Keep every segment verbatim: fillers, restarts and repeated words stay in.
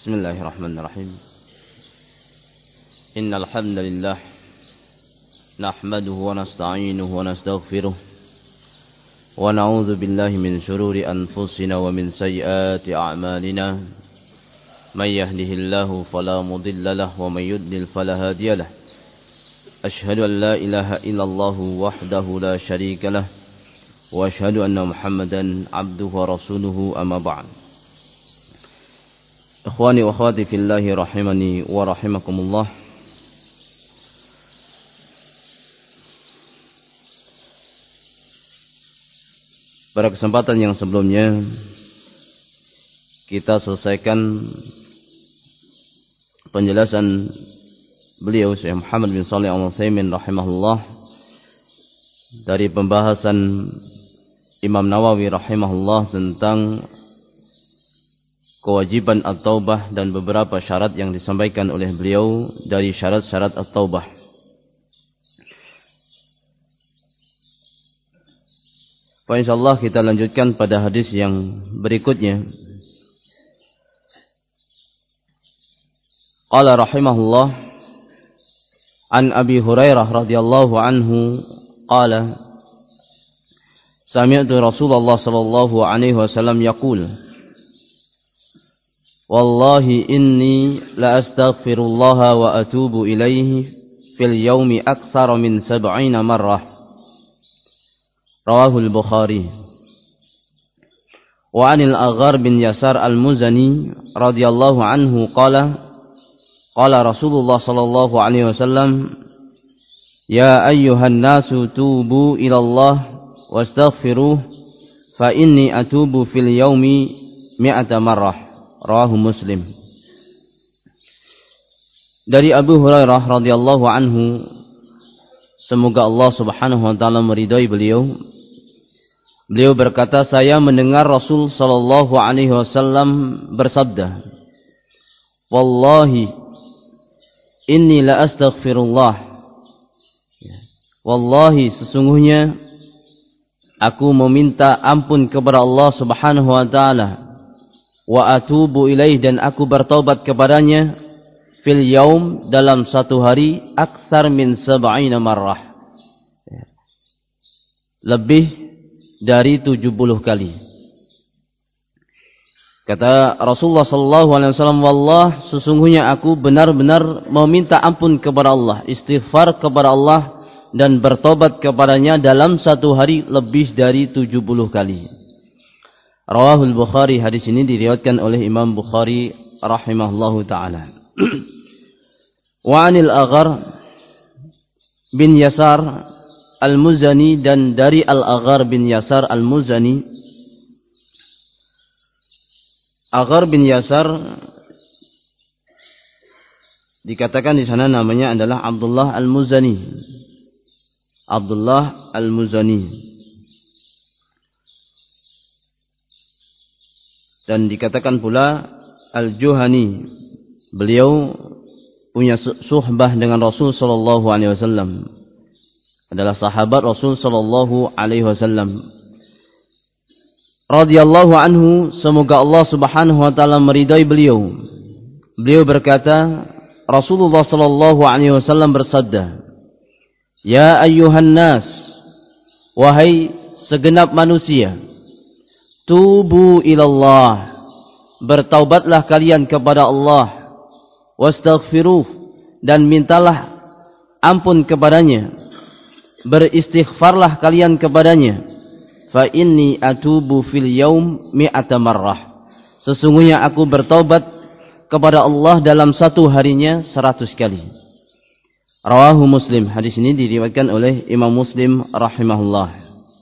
Bismillahirrahmanirrahim. Innal hamdalillah nahmaduhu wa nasta'inuhu wa nastaghfiruh wa na'udzu billahi min shururi anfusina wa min sayyiati a'malina. May yahdihillahu fala mudilla lahu wa may yudlil fala hadiya lahu. Ashhadu an la ilaha illallah wahdahu la syarika lahu wa ashhadu anna Muhammadan 'abduhu wa rasuluhu, amma ba'd. Ikhwani wa akhwati fillahi rahimani wa rahimakumullah. Pada kesempatan yang sebelumnya kita selesaikan penjelasan beliau Syekh Muhammad bin Shalih Al-Utsaimin rahimahullah dari pembahasan Imam Nawawi rahimahullah tentang kewajiban at-taubah dan beberapa syarat yang disampaikan oleh beliau dari syarat-syarat at-taubah. Insyaallah kita lanjutkan pada hadis yang berikutnya. Qala rahimahullah an Abi Hurairah radhiyallahu anhu qala sami'tu Rasulullah sallallahu alaihi wasallam yaqul wallahi inni la astaghfirullaha wa atubu ilaihi fil yaumi aktsara min sab'ina marrah. Rawahul Bukhari. Wa 'anil Aghar bin Yasar al-Muzani radhiyallahu anhu qala qala Rasulullah sallallahu alaihi wasallam ya ayyuhan nasu tubu ila Allah wastaghfiruh fa inni atubu fil yaumi mi'ata marrah. Rawahu Muslim. Dari Abu Hurairah radhiyallahu anhu, semoga Allah Subhanahu wa taala meridai beliau. Beliau berkata, saya mendengar Rasul sallallahu alaihi wasallam bersabda, "Wallahi inni la astaghfirullah." Wallahi sesungguhnya aku meminta ampun kepada Allah Subhanahu wa taala. Wa atubu ilaih dan aku bertaubat kepadanya fil yaum dalam satu hari aktsar min sab'ina marrah, lebih dari tujuh puluh kali. Kata Rasulullah sallallahu alaihi wasallam, wallah sesungguhnya aku benar-benar meminta ampun kepada Allah, istighfar kepada Allah dan bertobat kepadanya dalam satu hari lebih dari tujuh puluh kali. Rawahul Bukhari. Hadis ini diriwayatkan oleh Imam Bukhari rahimahullahu taala. Wa 'anil Aghar bin Yasar al-Muzani dan dari Al-Aghar bin Yasar al-Muzani. Aghar bin Yasar dikatakan di sana namanya adalah Abdullah al-Muzani. Abdullah al-Muzani. Dan dikatakan pula Al-Juhani. Beliau punya suhbah dengan Rasul sallallahu alaihi wasallam. Adalah sahabat Rasul sallallahu alaihi wasallam. Radhiyallahu anhu, semoga Allah Subhanahu wa taala meridai beliau. Beliau berkata, Rasulullah sallallahu alaihi wasallam bersabda, "Ya ayyuhan nas, wahai segenap manusia, tubu ilallah, bertaubatlah kalian kepada Allah, wastaghfiruh, dan mintalah ampun kepadanya, beristighfarlah kalian kepadanya, fa inni atubu fil yaum mi'ata marrah, sesungguhnya aku bertaubat kepada Allah dalam satu harinya seratus kali." Rawahu Muslim. Hadis ini diriwayatkan oleh Imam Muslim rahimahullah.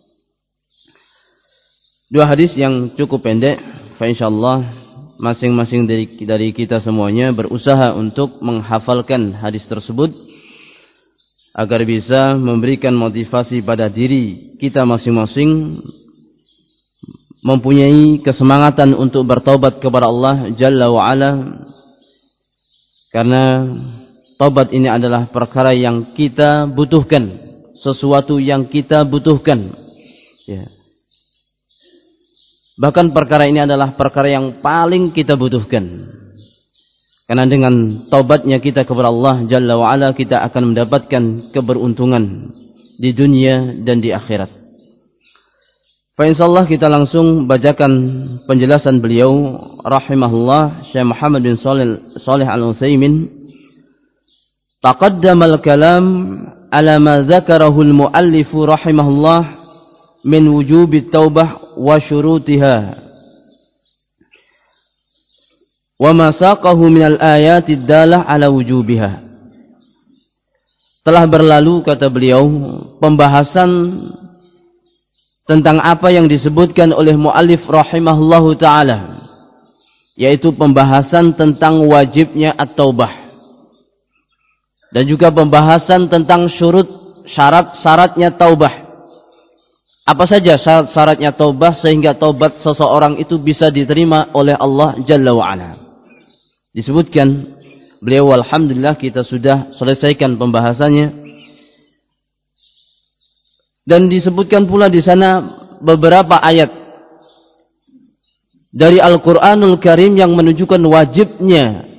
Dua hadis yang cukup pendek, insyaallah masing-masing dari, dari kita semuanya berusaha untuk menghafalkan hadis tersebut agar bisa memberikan motivasi pada diri kita masing-masing, mempunyai kesemangatan untuk bertaubat kepada Allah Jalla wa Ala, karena taubat ini adalah perkara yang kita butuhkan, sesuatu yang kita butuhkan, ya. Bahkan perkara ini adalah perkara yang paling kita butuhkan. Karena dengan taubatnya kita kepada Allah Jalla wa'ala, kita akan mendapatkan keberuntungan di dunia dan di akhirat. Fa insyaallah kita langsung bacakan penjelasan beliau rahimahullah Syekh Muhammad bin Shalih Al-Utsaimin. Taqaddama al-kalam ala ma dzakarahu al-muallif rahimahullah min wujubi at-taubah wa syurutiha wa ma saqahu min al-ayati ad-dalah ala wujubiha. Telah berlalu, kata beliau, pembahasan tentang apa yang disebutkan oleh muallif rahimahullahu taala, yaitu pembahasan tentang wajibnya at-taubah dan juga pembahasan tentang syurut syarat-syaratnya taubah. Apa saja syarat-syaratnya taubah sehingga taubat seseorang itu bisa diterima oleh Allah Jalla wa'ala. Disebutkan beliau, alhamdulillah kita sudah selesaikan pembahasannya, dan disebutkan pula di sana beberapa ayat dari Al-Qur'anul Karim yang menunjukkan wajibnya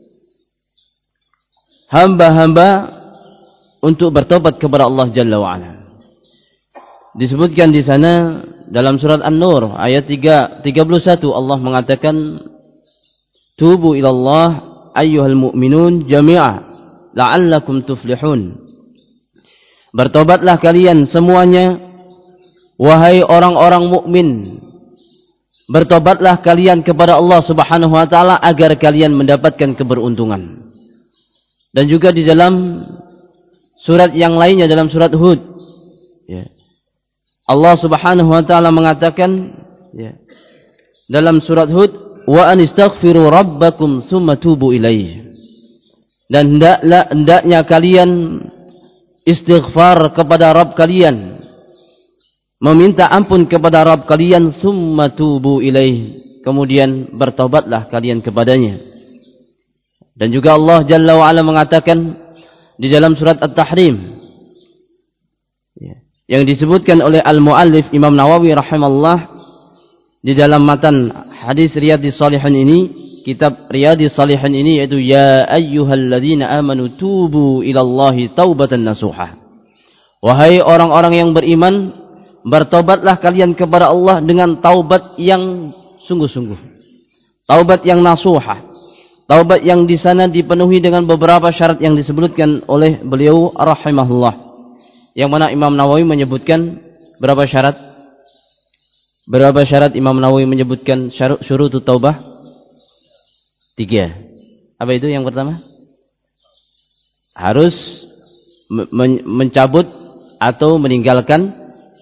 hamba-hamba untuk bertobat kepada Allah Jalla wa'ala. Disebutkan di sana dalam surat An-Nur ayat tiga puluh satu, Allah mengatakan, tubu ilallah ayyuhal mu'minun jami'a la'allakum tuflihun. Bertobatlah kalian semuanya, wahai orang-orang mukmin. Bertobatlah kalian kepada Allah Subhanahu wa taala agar kalian mendapatkan keberuntungan. Dan juga di dalam surat yang lainnya, dalam surat Hud, ya, Allah Subhanahu wa taala mengatakan, ya, dalam surat Hud, wa anistaghfiru rabbakum tsumma tubu ilaihi. Dan hendaklah hendaknya kalian istighfar kepada Rabb kalian, meminta ampun kepada Rabb kalian, tsumma tubu ilaihi, kemudian bertobatlah kalian kepadanya. Dan juga Allah Jalla wa Ala mengatakan di dalam surat At-Tahrim, yang disebutkan oleh Al-Muallif Imam Nawawi rahimallah di dalam matan hadis Riyadhis Shalihin ini, kitab Riyadhis Shalihin ini, yaitu ya ayyuhalladzina amanu tubu ilallahi taubatan nasuha. Wahai orang-orang yang beriman, bertobatlah kalian kepada Allah dengan taubat yang sungguh-sungguh, taubat yang nasuha, taubat yang di sana dipenuhi dengan beberapa syarat yang disebutkan oleh beliau rahimahullah, yang mana Imam Nawawi menyebutkan berapa syarat? Berapa syarat Imam Nawawi menyebutkan syurutut taubah? Tiga. Apa itu yang pertama? Harus men mencabut atau meninggalkan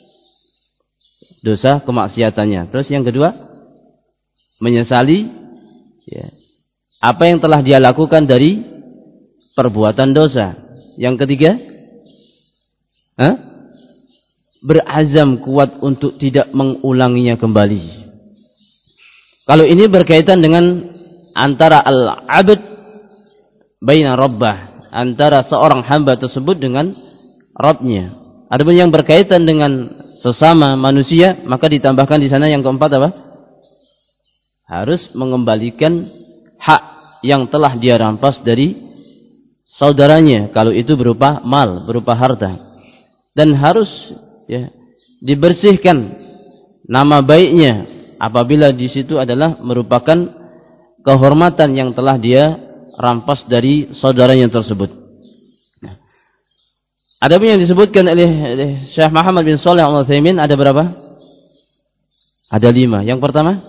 dosa kemaksiatannya. Terus yang kedua, menyesali, ya, apa yang telah dia lakukan dari perbuatan dosa. Yang ketiga, huh? berazam kuat untuk tidak mengulanginya kembali. Kalau ini berkaitan dengan antara al-abd baina rabbah, antara seorang hamba tersebut dengan Rabbnya. Adapun yang berkaitan dengan sesama manusia, maka ditambahkan di sana yang keempat apa? Harus mengembalikan hak yang telah dia rampas dari saudaranya, kalau itu berupa mal, berupa harta. Dan harus, ya, dibersihkan nama baiknya apabila di situ adalah merupakan kehormatan yang telah dia rampas dari saudaranya tersebut. Nah, ada yang disebutkan oleh Syekh Muhammad bin Shalih Al-Utsaimin, ada berapa? Ada lima. Yang pertama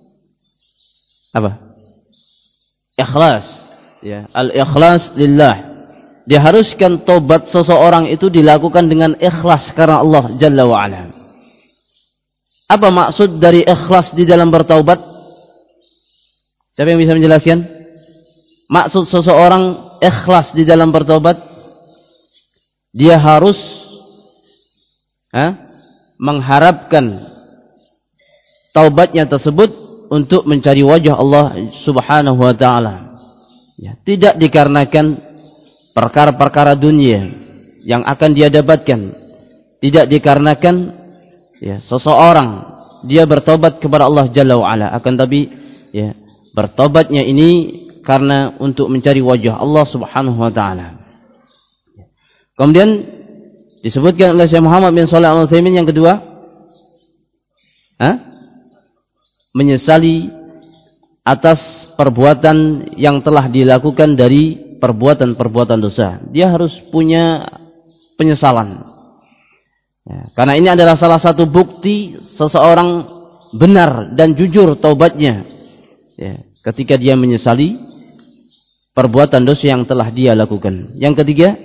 apa? Ikhlas, ya, al-ikhlas lillah. Diharuskan tobat seseorang itu dilakukan dengan ikhlas karena Allah Jalla wa Ala. Apa maksud dari ikhlas di dalam bertaubat? Siapa yang bisa menjelaskan? Maksud seseorang ikhlas di dalam bertobat, dia harus ha, mengharapkan taubatnya tersebut untuk mencari wajah Allah Subhanahu wa taala. Ya, tidak dikarenakan perkara-perkara dunia yang akan dia dapatkan. Tidak dikarenakan, ya, seseorang dia bertobat kepada Allah Jalla wa Ala, akan tapi, ya, bertobatnya ini karena untuk mencari wajah Allah Subhanahu wa taala. Kemudian disebutkan oleh Syekh Muhammad bin Shalih Al-Utsaimin yang kedua, Hah? menyesali atas perbuatan yang telah dilakukan dari perbuatan-perbuatan dosa. Dia harus punya penyesalan. Ya, karena ini adalah salah satu bukti seseorang benar dan jujur taubatnya. Ya, ketika dia menyesali perbuatan dosa yang telah dia lakukan. Yang ketiga,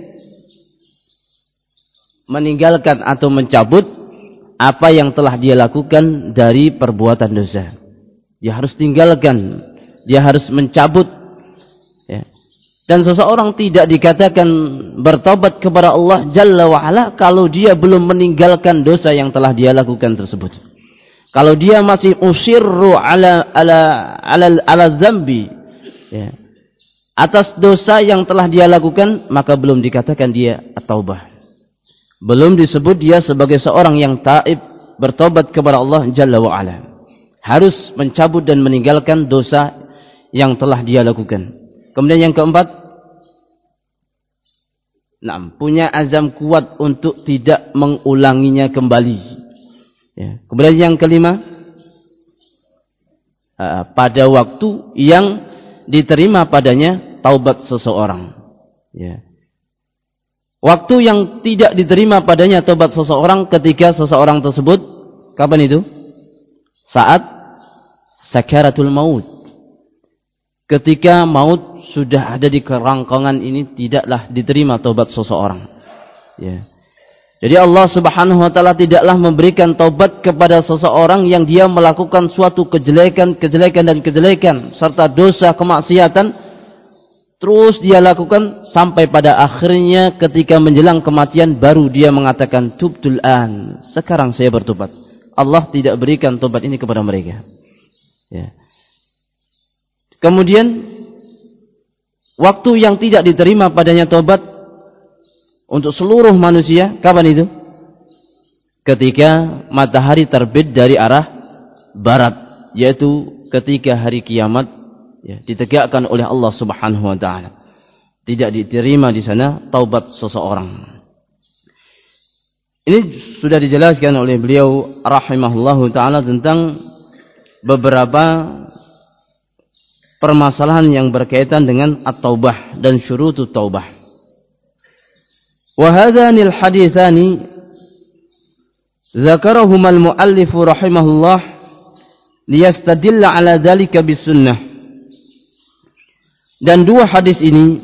meninggalkan atau mencabut apa yang telah dia lakukan dari perbuatan dosa. Dia harus tinggalkan, dia harus mencabut. Ya. Dan seseorang tidak dikatakan bertobat kepada Allah Jalla wa'ala kalau dia belum meninggalkan dosa yang telah dia lakukan tersebut. Kalau dia masih usirru ala ala ala ala dzambi, ya, atas dosa yang telah dia lakukan, maka belum dikatakan dia at-taubah. Belum disebut dia sebagai seorang yang taib bertobat kepada Allah Jalla wa'ala. Harus mencabut dan meninggalkan dosa yang telah dia lakukan. Kemudian yang keempat, nah, punya azam kuat untuk tidak mengulanginya kembali. Ya. Kemudian yang kelima, uh, pada waktu yang diterima padanya taubat seseorang. Ya. Waktu yang tidak diterima padanya taubat seseorang ketika seseorang tersebut, kapan itu? Saat sakaratul maut. Ketika maut sudah ada di kerangkangan ini, tidaklah diterima taubat seseorang. Ya. Jadi Allah Subhanahu wa taala tidaklah memberikan taubat kepada seseorang yang dia melakukan suatu kejelekan, kejelekan dan kejelekan serta dosa kemaksiatan terus dia lakukan sampai pada akhirnya ketika menjelang kematian baru dia mengatakan tubtul an, sekarang saya bertobat. Allah tidak berikan taubat ini kepada mereka. Ya. Kemudian waktu yang tidak diterima padanya taubat untuk seluruh manusia, kapan itu? Ketika matahari terbit dari arah barat, yaitu ketika hari kiamat, ya, ditegakkan oleh Allah Subhanahu wa taala. Tidak diterima di sana taubat seseorang. Ini sudah dijelaskan oleh beliau rahimahullahu taala tentang beberapa permasalahan yang berkaitan dengan at-taubah dan syurutut taubah. Wa hadzani al-haditsani dzakarahuma al-muallif rahimahullah liyastadilla ala dzalika bis-sunnah. Dan dua hadis ini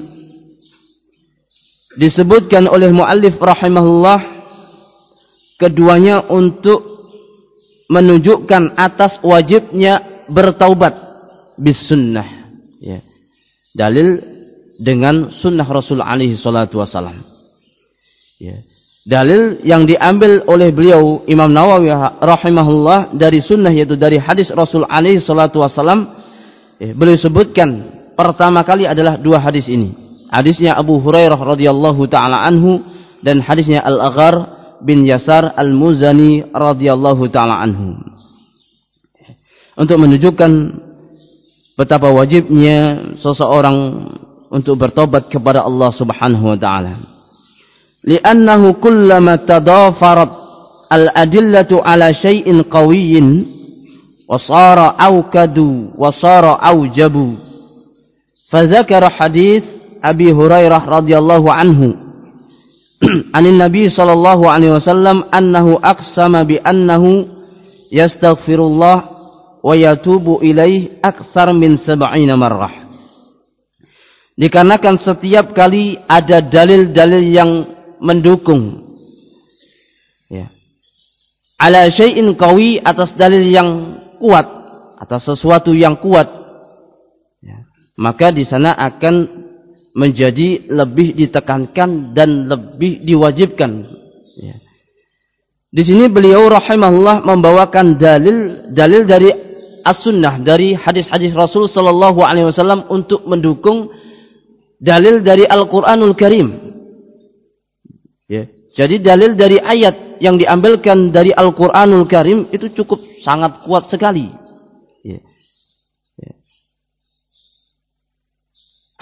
disebutkan oleh muallif rahimahullah keduanya untuk menunjukkan atas wajibnya bertaubat bis sunnah, ya. Dalil dengan sunnah Rasul alaihi salatu wasalam, ya. Dalil yang diambil oleh beliau Imam Nawawi rahimahullah dari sunnah, yaitu dari hadis Rasul alaihi salatu wasalam, ya. Beliau sebutkan pertama kali adalah dua hadis ini. Hadisnya Abu Hurairah radhiyallahu taala anhu dan hadisnya Al-Aghar bin Yasar Al-Muzani radhiyallahu taala anhu. Untuk menunjukkan betapa wajibnya seseorang untuk bertobat kepada Allah Subhanahu wa taala. Li'annahu kullama tadafarat al-adillatu ala syai'in qawiyyin wa sara awkadu wa sara awjabu. Fadzakara hadits Abi Hurairah radhiyallahu anhu anin Nabi sallallahu alaihi wasallam annahu aqsama bi annahu yastaghfirullah wa yatubu ilaih aktsar min sab'ina marrah. Dikarenakan setiap kali ada dalil-dalil yang mendukung, ya, ala syai'in qawi, atas dalil yang kuat, atas sesuatu yang kuat, ya, maka di sana akan menjadi lebih ditekankan dan lebih diwajibkan, ya. Di sini beliau rahimahullah membawakan dalil dalil dari as-sunnah, dari hadis-hadis Rasul sallallahu alaihi wasallam untuk mendukung dalil dari Al-Qur'anul Karim. Ya. Jadi dalil dari ayat yang diambilkan dari Al-Qur'anul Karim itu cukup sangat kuat sekali. Ya. Ya.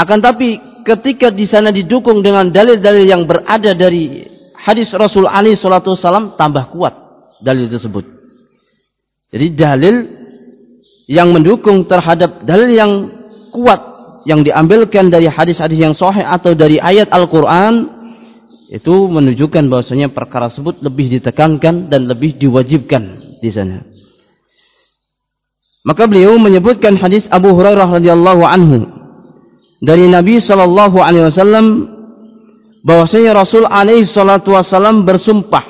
Akan tapi ketika di sana didukung dengan dalil-dalil yang berada dari hadis Rasul alaihi salatu wasallam, tambah kuat dalil tersebut. Jadi dalil yang mendukung terhadap dalil yang kuat yang diambilkan dari hadis-hadis yang sahih atau dari ayat Al-Quran, itu menunjukkan bahwasanya perkara tersebut lebih ditekankan dan lebih diwajibkan di sana. Maka beliau menyebutkan hadis Abu Hurairah radhiyallahu anhu dari Nabi sallallahu alaihi wasallam bahwasanya Rasul alaihi salatu wasallam bersumpah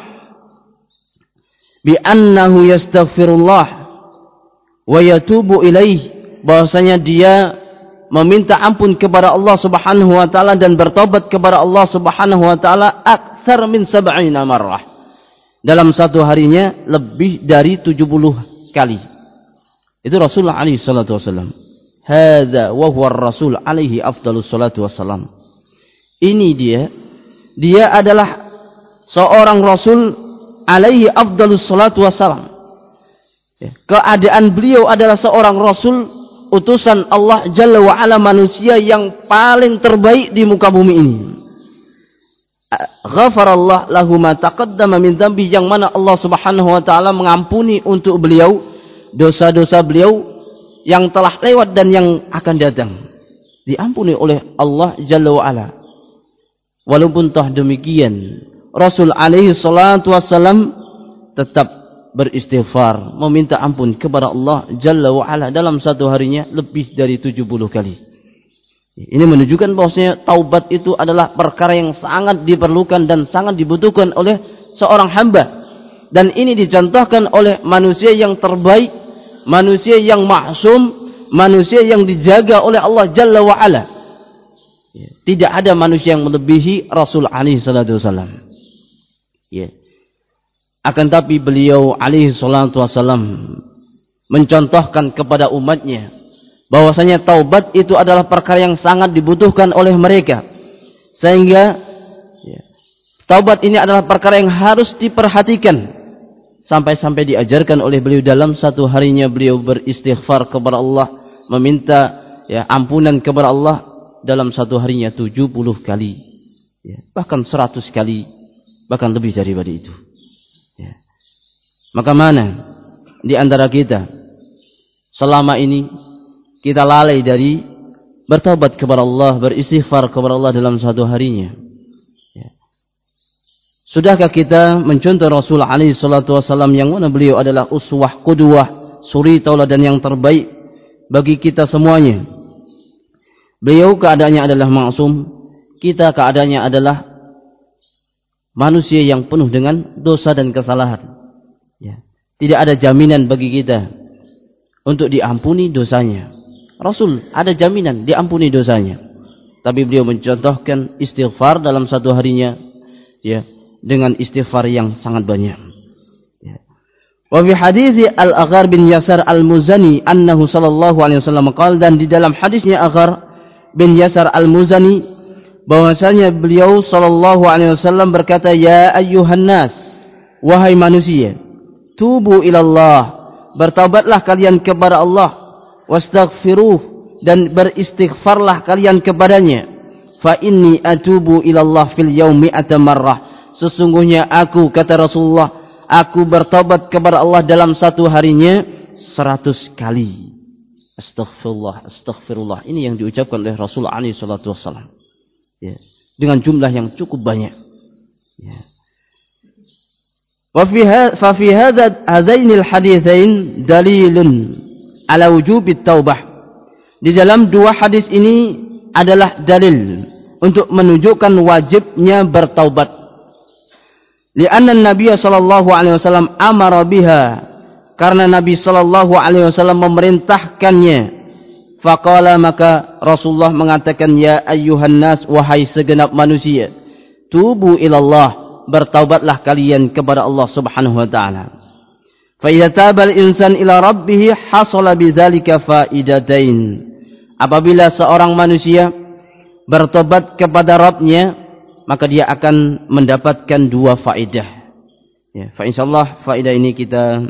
bi annahu yastaghfirullah wa yatubu ilaih, bahwasanya dia meminta ampun kepada Allah Subhanahu wa taala dan bertobat kepada Allah Subhanahu wa taala aktsar min sab'ina marrah, dalam satu harinya lebih dari tujuh puluh kali. Itu Rasulullah alaihi salatu wasallam. Hadza wa huwa ar-rasul alaihi afdalus salatu wassalam. Ini dia, dia adalah seorang rasul alaihi afdalus salatu wassalam. Keadaan beliau adalah seorang rasul, utusan Allah Jalla wa Ala, manusia yang paling terbaik di muka bumi ini. Ghafarallah lahu ma taqaddama min dzambi, yang mana Allah Subhanahu wa taala mengampuni untuk beliau dosa-dosa beliau yang telah lewat dan yang akan datang. Diampuni oleh Allah Jalla wa Ala. Walaupun toh demikian, Rasul alaihi salatu wassalam tetap beristighfar, meminta ampun kepada Allah Jalla wa Ala dalam satu harinya lebih dari tujuh puluh kali. Ini menunjukkan bahwasanya taubat itu adalah perkara yang sangat diperlukan dan sangat dibutuhkan oleh seorang hamba. Dan ini dicontohkan oleh manusia yang terbaik, manusia yang maksum, manusia yang dijaga oleh Allah Jalla wa Ala. Tidak ada manusia yang melebihi Rasul alaihi salatu wasallam. Ya. Akan tapi beliau alaihi salatu wasallam mencontohkan kepada umatnya bahwasanya taubat itu adalah perkara yang sangat dibutuhkan oleh mereka, sehingga ya, taubat ini adalah perkara yang harus diperhatikan. Sampai-sampai diajarkan oleh beliau dalam satu harinya beliau beristighfar kepada Allah, meminta ya ampunan kepada Allah dalam satu harinya tujuh puluh kali, ya, bahkan seratus kali, bahkan lebih daripada itu. Ya. Maka mana di antara kita selama ini kita lalai dari bertaubat kepada Allah, beristighfar kepada Allah dalam satu harinya? Ya. Sudahkah kita mencontoh Rasul alaihi salatu wasallam yang mana beliau adalah uswah, qudwah, suri tauladan yang terbaik bagi kita semuanya? Beliau keadaannya adalah maksum, kita keadaannya adalah manusia yang penuh dengan dosa dan kesalahan. Ya. Tidak ada jaminan bagi kita untuk diampuni dosanya. Rasul ada jaminan diampuni dosanya, tapi beliau mencontohkan istighfar dalam satu harinya, ya, dengan istighfar yang sangat banyak. Ya. Wa fi hadis Al-Aghar bin Yasar Al-Muzani annahu sallallahu alaihi wasallam qala, dan di dalam hadisnya Aghar bin Yasar Al-Muzani bahwasanya beliau sallallahu alaihi wasallam berkata, ya ayyuhan nas, wahai manusia, tubu ilallah, bertaubatlah kalian kepada Allah, wastaghfiruh, dan beristighfarlah kalian kepadanya, fa inni atubu ilallah fil yaumi mi'ata marrah, sesungguhnya aku, kata Rasulullah, aku bertaubat kepada Allah dalam satu harinya seratus kali. Astaghfirullah, astaghfirullah, ini yang diucapkan oleh Rasul alaihi salatu wassalam, ya, dengan jumlah yang cukup banyak. Ya. Wa fi hadza hadainil haditsain dalilun ala wujubit taubah. Di dalam dua hadis ini adalah dalil untuk menunjukkan wajibnya bertaubat. Li'anna Nabi sallallahu alaihi wasallam amara biha, karena Nabi sallallahu alaihi wasallam memerintahkannya. Faqala, maka Rasulullah mengatakan, ya ayyuhan nas, wahai segenap manusia, tubu ilallah, bertaubatlah kalian kepada Allah Subhanahu wa taala. Fa idza taba al-insan ila rabbih hasala bidzalika faidatain. Apabila seorang manusia bertobat kepada Rabbnya, maka dia akan mendapatkan dua faedah. Ya, fa insyaallah faedah ini kita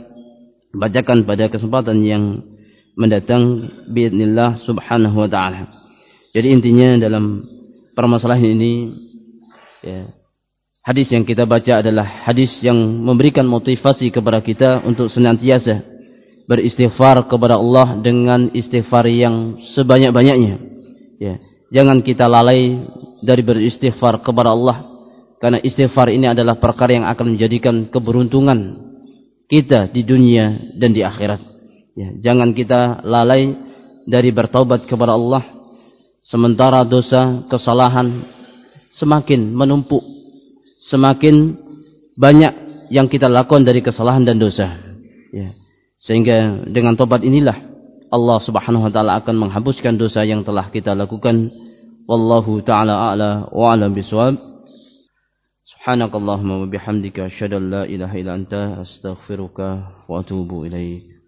bacakan pada kesempatan yang mendatang biidznillah subhanahu wa ta'ala. Jadi intinya dalam permasalahan ini, ya, hadis yang kita baca adalah hadis yang memberikan motivasi kepada kita untuk senantiasa beristighfar kepada Allah dengan istighfar yang sebanyak-banyaknya. Ya, jangan kita lalai dari beristighfar kepada Allah, karena istighfar ini adalah perkara yang akan menjadikan keberuntungan kita di dunia dan di akhirat. Ya, jangan kita lalai dari bertaubat kepada Allah, sementara dosa, kesalahan semakin menumpuk, semakin banyak yang kita lakukan dari kesalahan dan dosa. Ya, sehingga dengan taubat inilah Allah Subhanahu wa taala akan menghapuskan dosa yang telah kita lakukan. Wallahu taala a'la wa a'lam bishawab. Subhanakallahumma wa bihamdika asyhadu an la ilaha illa anta astaghfiruka wa atubu ilaik.